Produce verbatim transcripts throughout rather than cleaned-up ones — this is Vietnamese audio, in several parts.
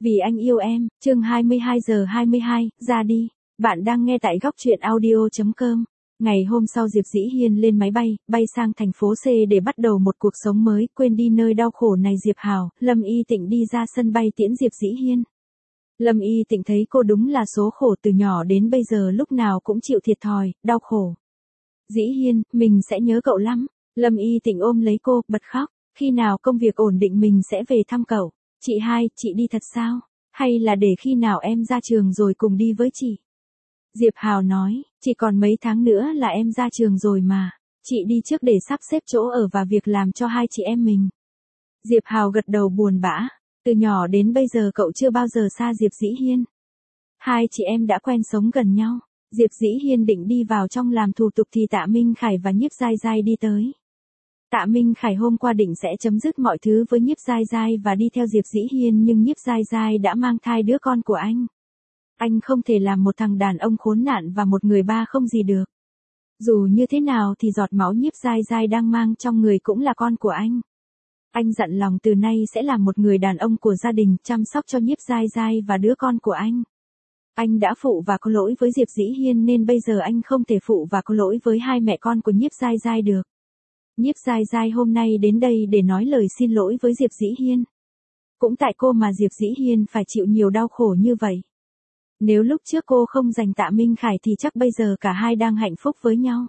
Vì anh yêu em, chương hai mươi hai giờ hai mươi hai, ra đi. Bạn đang nghe tại góc truyện audio chấm com. Ngày hôm sau Diệp Dĩ Hiên lên máy bay, bay sang thành phố C để bắt đầu một cuộc sống mới, quên đi nơi đau khổ này. Diệp Hào, Lâm Y Tịnh đi ra sân bay tiễn Diệp Dĩ Hiên. Lâm Y Tịnh thấy cô đúng là số khổ, từ nhỏ đến bây giờ lúc nào cũng chịu thiệt thòi, đau khổ. Dĩ Hiên, mình sẽ nhớ cậu lắm. Lâm Y Tịnh ôm lấy cô, bật khóc. Khi nào công việc ổn định mình sẽ về thăm cậu. Chị hai, chị đi thật sao? Hay là để khi nào em ra trường rồi cùng đi với chị? Diệp Hào nói, chỉ còn mấy tháng nữa là em ra trường rồi mà. Chị đi trước để sắp xếp chỗ ở và việc làm cho hai chị em mình. Diệp Hào gật đầu buồn bã. Từ nhỏ đến bây giờ cậu chưa bao giờ xa Diệp Dĩ Hiên. Hai chị em đã quen sống gần nhau. Diệp Dĩ Hiên định đi vào trong làm thủ tục thì Tạ Minh Khải và Nhiếp Giai Giai đi tới. Tạ Minh Khải hôm qua định sẽ chấm dứt mọi thứ với Nhiếp Giai Giai và đi theo Diệp Dĩ Hiên, nhưng Nhiếp Giai Giai đã mang thai đứa con của anh. Anh không thể làm một thằng đàn ông khốn nạn và một người ba không gì được. Dù như thế nào thì giọt máu Nhiếp Giai Giai đang mang trong người cũng là con của anh. Anh dặn lòng từ nay sẽ là một người đàn ông của gia đình, chăm sóc cho Nhiếp Giai Giai và đứa con của anh. Anh đã phụ và có lỗi với Diệp Dĩ Hiên nên bây giờ anh không thể phụ và có lỗi với hai mẹ con của Nhiếp Giai Giai được. Nhiếp Giai Giai hôm nay đến đây để nói lời xin lỗi với Diệp Dĩ Hiên. Cũng tại cô mà Diệp Dĩ Hiên phải chịu nhiều đau khổ như vậy. Nếu lúc trước cô không giành Tạ Minh Khải thì chắc bây giờ cả hai đang hạnh phúc với nhau.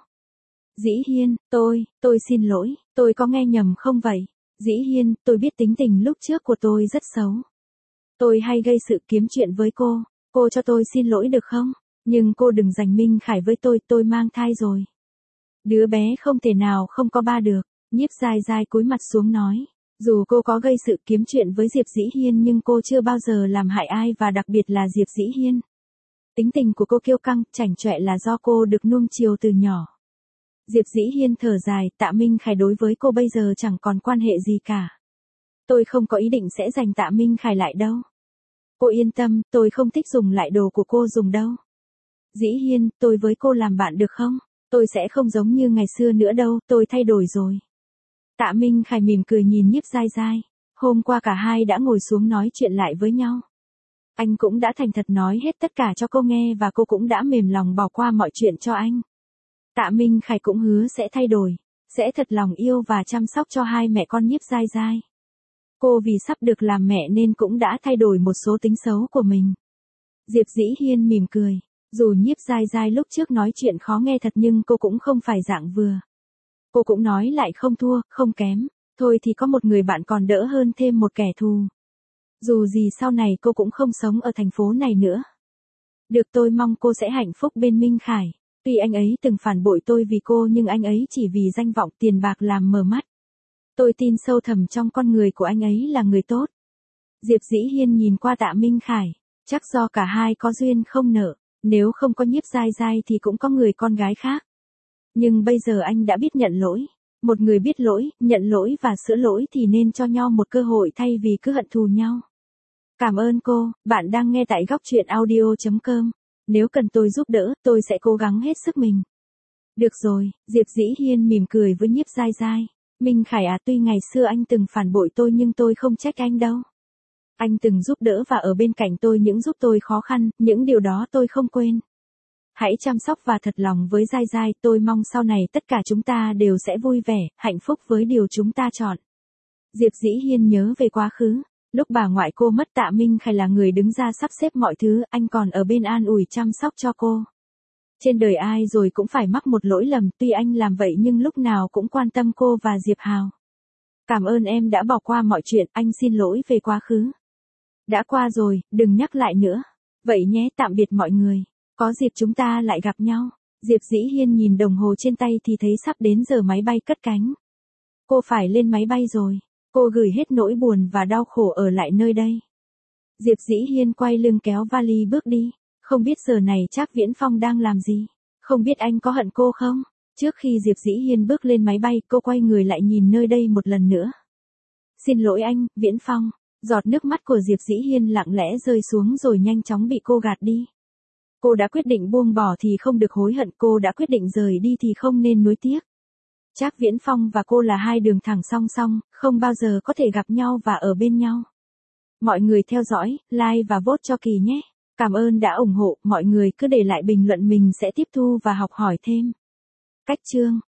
Dĩ Hiên, tôi, tôi xin lỗi, tôi có nghe nhầm không vậy? Dĩ Hiên, tôi biết tính tình lúc trước của tôi rất xấu. Tôi hay gây sự kiếm chuyện với cô, cô cho tôi xin lỗi được không? Nhưng cô đừng giành Minh Khải với tôi, tôi mang thai rồi. Đứa bé không thể nào không có ba được. Nhiếp Giai Giai cúi mặt xuống nói. Dù cô có gây sự kiếm chuyện với Diệp Dĩ Hiên nhưng cô chưa bao giờ làm hại ai và đặc biệt là Diệp Dĩ Hiên. Tính tình của cô kiêu căng, chảnh chọe là do cô được nuông chiều từ nhỏ. Diệp Dĩ Hiên thở dài, Tạ Minh Khải đối với cô bây giờ chẳng còn quan hệ gì cả. Tôi không có ý định sẽ giành Tạ Minh Khải lại đâu. Cô yên tâm, tôi không thích dùng lại đồ của cô dùng đâu. Dĩ Hiên, tôi với cô làm bạn được không? Tôi sẽ không giống như ngày xưa nữa đâu, tôi thay đổi rồi. Tạ Minh Khải mỉm cười nhìn Nhiếp Giai Giai. Hôm qua cả hai đã ngồi xuống nói chuyện lại với nhau. Anh cũng đã thành thật nói hết tất cả cho cô nghe và cô cũng đã mềm lòng bỏ qua mọi chuyện cho anh. Tạ Minh Khải cũng hứa sẽ thay đổi, sẽ thật lòng yêu và chăm sóc cho hai mẹ con Nhiếp Giai Giai. Cô vì sắp được làm mẹ nên cũng đã thay đổi một số tính xấu của mình. Diệp Dĩ Hiên mỉm cười. Dù Nhiếp Giai Giai lúc trước nói chuyện khó nghe thật nhưng cô cũng không phải dạng vừa. Cô cũng nói lại không thua, không kém. Thôi thì có một người bạn còn đỡ hơn thêm một kẻ thù. Dù gì sau này cô cũng không sống ở thành phố này nữa. Được, tôi mong cô sẽ hạnh phúc bên Minh Khải. Tuy anh ấy từng phản bội tôi vì cô nhưng anh ấy chỉ vì danh vọng tiền bạc làm mờ mắt. Tôi tin sâu thẳm trong con người của anh ấy là người tốt. Diệp Dĩ Hiên nhìn qua Tạ Minh Khải. Chắc do cả hai có duyên không nợ. Nếu không có Nhiếp Giai Giai thì cũng có người con gái khác. Nhưng bây giờ anh đã biết nhận lỗi. Một người biết lỗi, nhận lỗi và sửa lỗi thì nên cho nhau một cơ hội thay vì cứ hận thù nhau. Cảm ơn cô, bạn đang nghe tại góc truyện audio chấm com. Nếu cần tôi giúp đỡ, tôi sẽ cố gắng hết sức mình. Được rồi, Diệp Dĩ Hiên mỉm cười với Nhiếp Giai Giai. Minh Khải à, tuy ngày xưa anh từng phản bội tôi nhưng tôi không trách anh đâu. Anh từng giúp đỡ và ở bên cạnh tôi những giúp tôi khó khăn, những điều đó tôi không quên. Hãy chăm sóc và thật lòng với Giai Giai, tôi mong sau này tất cả chúng ta đều sẽ vui vẻ, hạnh phúc với điều chúng ta chọn. Diệp Dĩ Hiên nhớ về quá khứ. Lúc bà ngoại cô mất Tạ Minh Khải là người đứng ra sắp xếp mọi thứ, anh còn ở bên an ủi chăm sóc cho cô. Trên đời ai rồi cũng phải mắc một lỗi lầm, tuy anh làm vậy nhưng lúc nào cũng quan tâm cô và Diệp Hào. Cảm ơn em đã bỏ qua mọi chuyện, anh xin lỗi về quá khứ. Đã qua rồi, đừng nhắc lại nữa. Vậy nhé, tạm biệt mọi người. Có dịp chúng ta lại gặp nhau. Diệp Dĩ Hiên nhìn đồng hồ trên tay thì thấy sắp đến giờ máy bay cất cánh. Cô phải lên máy bay rồi. Cô gửi hết nỗi buồn và đau khổ ở lại nơi đây. Diệp Dĩ Hiên quay lưng kéo vali bước đi. Không biết giờ này Trác Viễn Phong đang làm gì. Không biết anh có hận cô không? Trước khi Diệp Dĩ Hiên bước lên máy bay, cô quay người lại nhìn nơi đây một lần nữa. Xin lỗi anh, Viễn Phong. Giọt nước mắt của Diệp Dĩ Hiên lặng lẽ rơi xuống rồi nhanh chóng bị cô gạt đi. Cô đã quyết định buông bỏ thì không được hối hận, cô đã quyết định rời đi thì không nên nuối tiếc. Trác Viễn Phong và cô là hai đường thẳng song song, không bao giờ có thể gặp nhau và ở bên nhau. Mọi người theo dõi, like và vote cho Kỳ nhé. Cảm ơn đã ủng hộ, mọi người cứ để lại bình luận mình sẽ tiếp thu và học hỏi thêm. Cách chương